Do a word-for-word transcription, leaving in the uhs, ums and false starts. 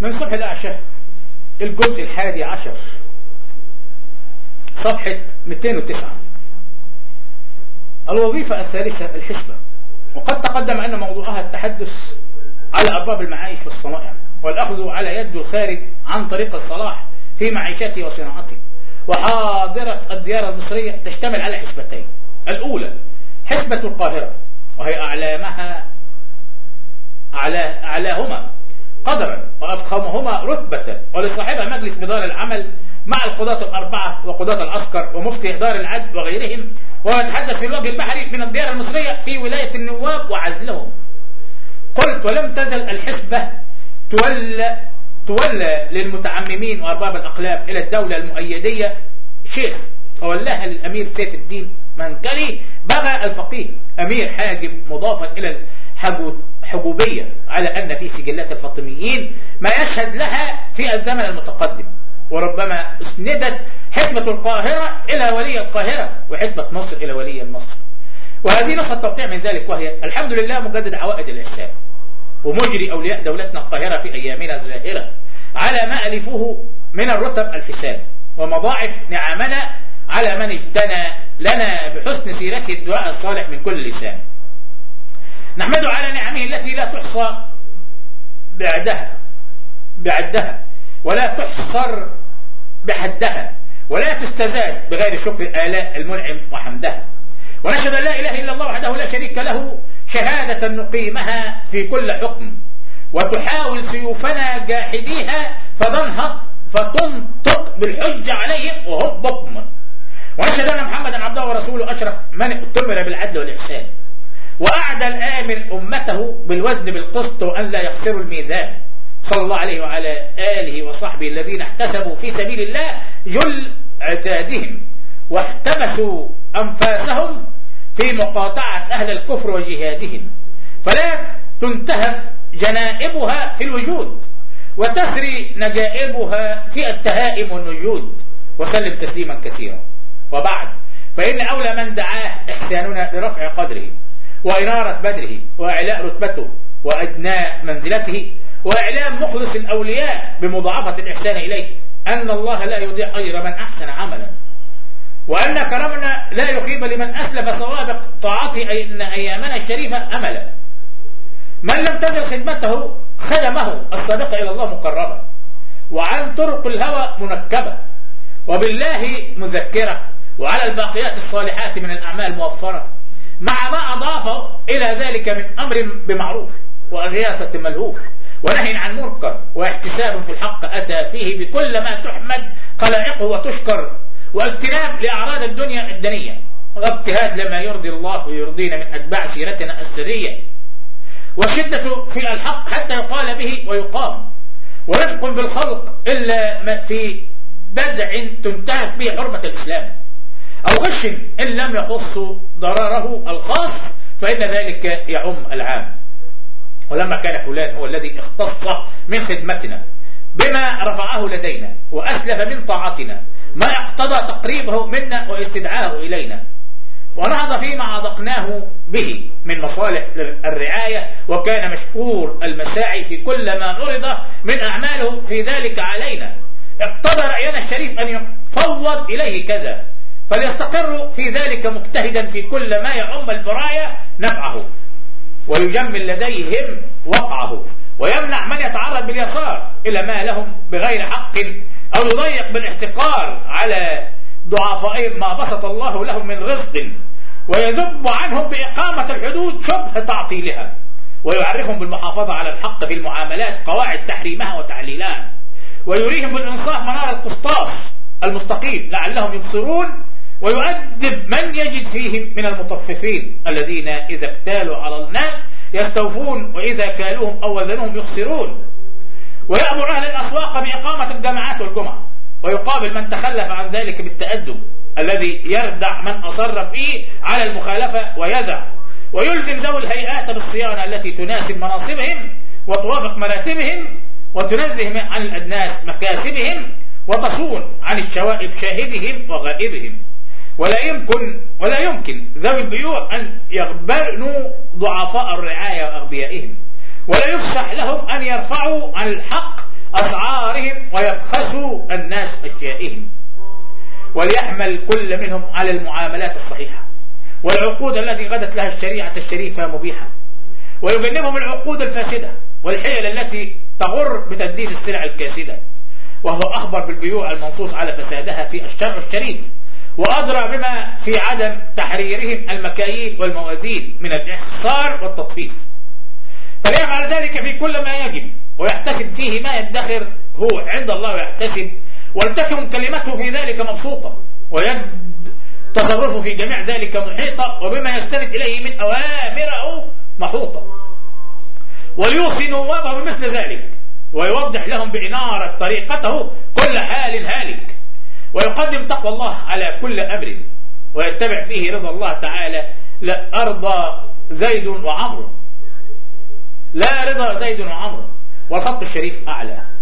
من صبح الأعشى الجزء الحادي عشر صفحة مئتين وتسعة. الوظيفة الثالثة الحسبة، وقد تقدم أن موضوعها التحدث على أرباب المعايش والصنائع والأخذ على يد الخارج عن طريق الصلاح في معيشته وصناعته. وحاضرة الديار المصرية تشتمل على حسبتين: الأولى حسبة القاهرة، وهي أعلامها أعلى أعلاهما قدرا وأفخمهما رتبة، ولصاحبها مجلس مدار العمل مع القضاة الأربعة وقضاة العسكر ومفتي إدار العدل وغيرهم، ويتحدث في الوجه البحري من الديار المصرية في ولاية النواب وعزلهم. قلت: ولم تزل الحسبة تولى تولى للمتعممين وأرباب الأقلام إلى الدولة المؤيدية شيخ، فولاها للأمير سيف الدين منكلي بغى الفقيه أمير حاجب، مضافا إلى الحجوبية، على أن في سجلات الفاطميين ما يشهد لها في الزمن المتقدم. وربما اسندت حسبة القاهرة إلى ولي القاهرة وحسبة مصر إلى ولي مصر. وهذه نص التوقيع من ذلك، وهي الحمد لله مجدد عوائد الإحسان ومجري أولياء دولتنا القاهرة في أيامنا الزاهرة على ما ألفوه من الرتب الفساد، ومضاعف نعمنا على من اجتنى لنا بحسن سيرته الدعاء الصالح من كل لسان. نحمد على نعمه التي لا تحصى بعدها بعدها ولا تحصر بحدها، ولا تستزاد بغير شكر آلاء المنعم وحمدها. ونشهد أن لا إله إلا الله وحده لا شريك له، شهادة نقيمها في كل حكم، وتحاول سيوفنا جاحديها فتنهض فتنطق بالحج عليهم وهم بكم. ونشهد أن محمدا عبده ورسوله أشرف من اؤتمر بالعدل والإحسان، وأعدى الآمر أمته بالوزن بالقسط وأن لا يخسروا الميزان، صلى الله عليه وعلى آله وصحبه الذين احتسبوا في سبيل الله جل عتادهم واحتبسوا أنفاسهم في مقاطعة أهل الكفر وجهادهم، فلا تنتهب جنائبها في الوجود وتسري نجائبها في التهائم والنجود. وسلم تسليما كثيرا. وبعد، فإن أولى من دعاه إحساننا لرفع قدره وإنارة بدره وإعلاء رتبته وأدناء منزلته وإعلام مخلص الأولياء بمضاعفة الإحسان إليه أن الله لا يضيع أجر من أحسن عملا، وأن كرمنا لا يخيب لمن أسلف سوابق طاعته أن أيامنا الشريفة أملا. من لم تزل خدمته خدمه السابقة إلى الله مقربة، وعن طرق الهوى منكبة، وبالله مذكرة، وعلى الباقيات الصالحات من الأعمال موفرة، مع ما أضافه إلى ذلك من أمر بمعروف وإغاثة ملهوف ونهي عن منكر واحتساب في الحق أتى فيه بكل ما تحمد خلائقه وتشكر، واجتناب لأعراض الدنيا الدنية، واجتهاد لما يرضي الله ويرضينا من أتباع سيرتنا السرية، والشدة في الحق حتى يقال به ويقام، ورفق بالخلق إلا ما في بدع تنتهك به حرمة الإسلام، أو غش إن لم يخص ضرره الخاص فإن ذلك يعم العام. ولما كان فلان هو الذي اختص من خدمتنا بما رفعه لدينا وأسلف من طاعتنا ما اقتضى تقريبه منا واستدعاه إلينا، ونهض فيما عضقناه به من مصالح الرعاية، وكان مشكور المساعي في كل ما عرض من أعماله في ذلك علينا، اقتضى رأينا الشريف أن يفوض إليه كذا، فليستقر في ذلك مجتهدا في كل ما يعم البرايا نفعه، ويجمل لديهم وقعه، ويمنع من يتعرض باليسار إلى ما لهم بغير حق، أو يضيق بالاحتقار على ضعفائهم ما بسط الله لهم من رزق، ويذب عنهم بإقامة الحدود شبه تعطيلها، ويعرفهم بالمحافظة على الحق في المعاملات قواعد تحريمها وتعليلها، ويريهم بالإنصاف منار القسطاس المستقيم لعلهم يبصرون، ويؤدب من يجد فيهم من المطففين الذين إذا اكتالوا على الناس يستوفون، وإذا كالوهم أو وزنوهم يخسرون، ويأمر أهل الأسواق بإقامة الجماعات والجمعة، ويقابل من تخلف عن ذلك بالتأدب الذي يردع من أصر فيه على المخالفة ويدع، ويلزم ذوي الهيئات بالصيانة التي تناسب مناصبهم وتوافق مراتبهم، وتنزه عن الأدناس مكاسبهم، وتصون عن الشوائب شاهدهم وغائبهم. ولا يمكن ولا يمكن ذوي البيوع أن يغبنوا ضعفاء الرعاية وأغبيائهم، ولا يفسح لهم أن يرفعوا عن الحق أسعارهم ويبخسوا الناس أشيائهم. وليحمل كل منهم على المعاملات الصحيحة والعقود التي غدت لها الشريعة الشريفة مبيحة، ويجنبهم العقود الفاسدة والحيل التي تغر بتدليس السلع الكاسدة، وهو أخبر بالبيوع المنصوص على فسادها في الشرع الشريف، وأدرى بما في عدم تحريرهم المكاييل والموازين من الإحصار والتطفيف، فليفعل ذلك في كل ما يجب ويحتسب فيه ما يدخر هو عند الله ويحتسب، ولتكن كلمته في ذلك مبسوطة ويد تصرفه في جميع ذلك محيطة وبما يستند إليه من أوامره محوطة، وليوصي نوابه بمثل ذلك ويوضح لهم بإنارة طريقته كل حال هالك، ويقدم تقوى الله على كل أمر ويتبع فيه رضا الله تعالى. لا أرضى زيد وعمرو، لا رضا زيد وعمرو، والخط الشريف أعلى.